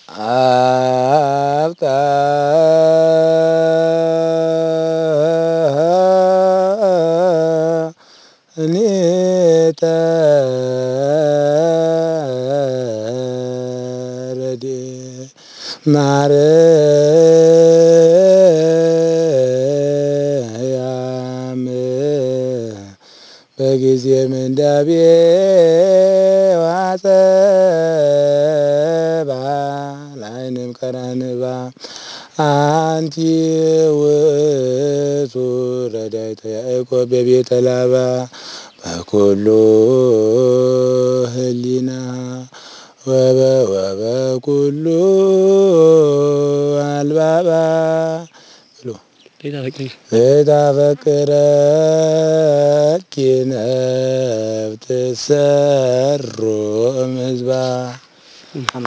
አብጣ እኔተ ረድ ማርያም በጊዜ ምንዳቤ ዋጸባ ላይንም ቀራንባ አንቲ ውእቱ ረዳይተ ያዕቆብ በቤተ ላባ በኩሉ ህሊና ወበኩሉ አልባባ ብሎ ታፈቅረኪ ነፍስ ሰሮ እምሕዝባ